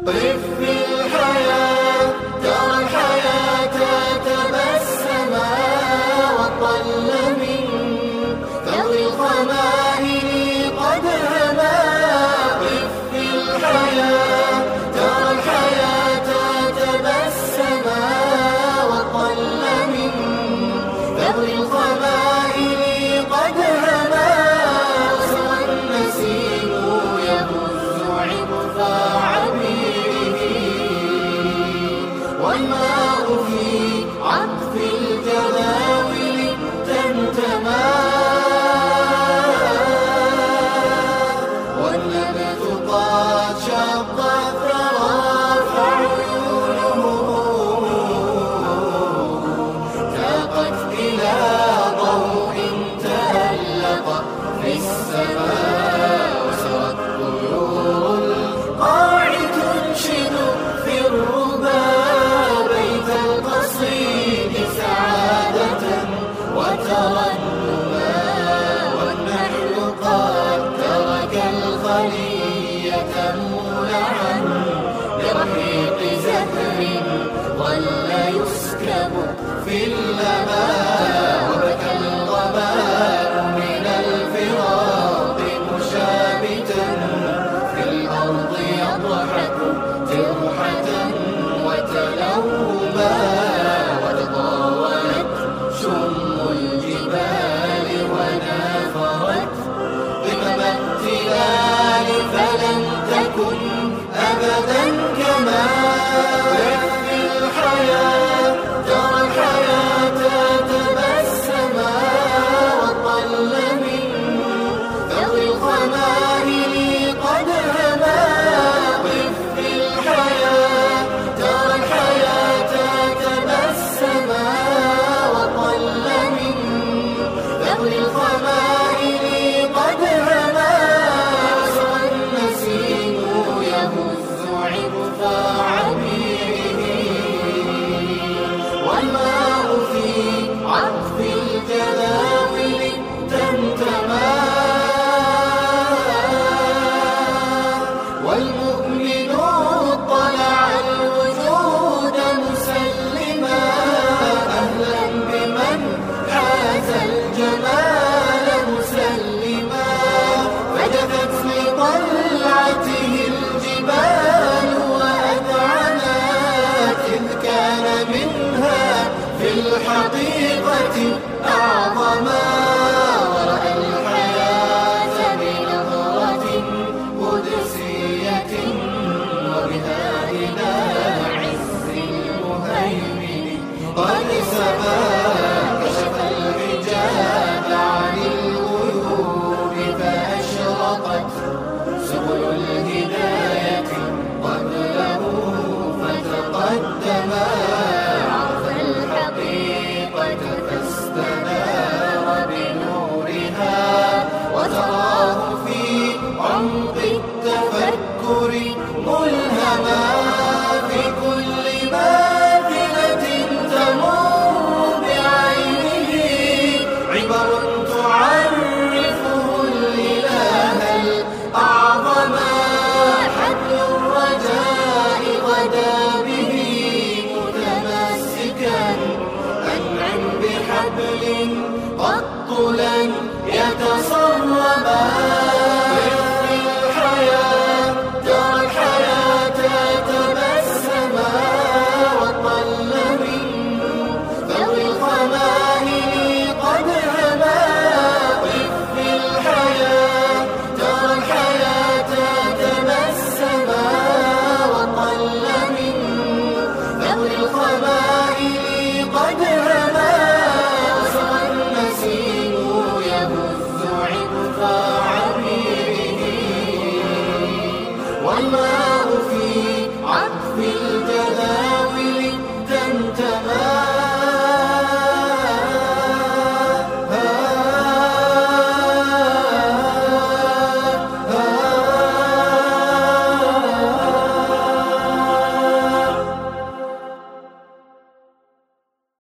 قف في الحياة ترى الحياة تبسما وطل من ذوي الخمائل قد هما. قف في الحياة ترى الحياة تبسما وطل من ذوي الخمائل قد هما. وسوى النسيم يبث عطف والماء في عطف الجداول تنتمى. والنبت قد شق الثرى فعيونه تاقت إلى ضوء تألق في السماء. وسرت طيور القاع تنشد في الربا بيت القصيد سعادة وترنما. والنحل قد ترك الخلية مولعا برحيق زهر ظل يسكب في اللماء. وبكى الغباء من الفراق مشابتا في الأرض يضحك جرحة وتلوما. وتطاولت شم الجبال ونافرت قمم التلال فلن تكن أبدا كما. قف في الحياة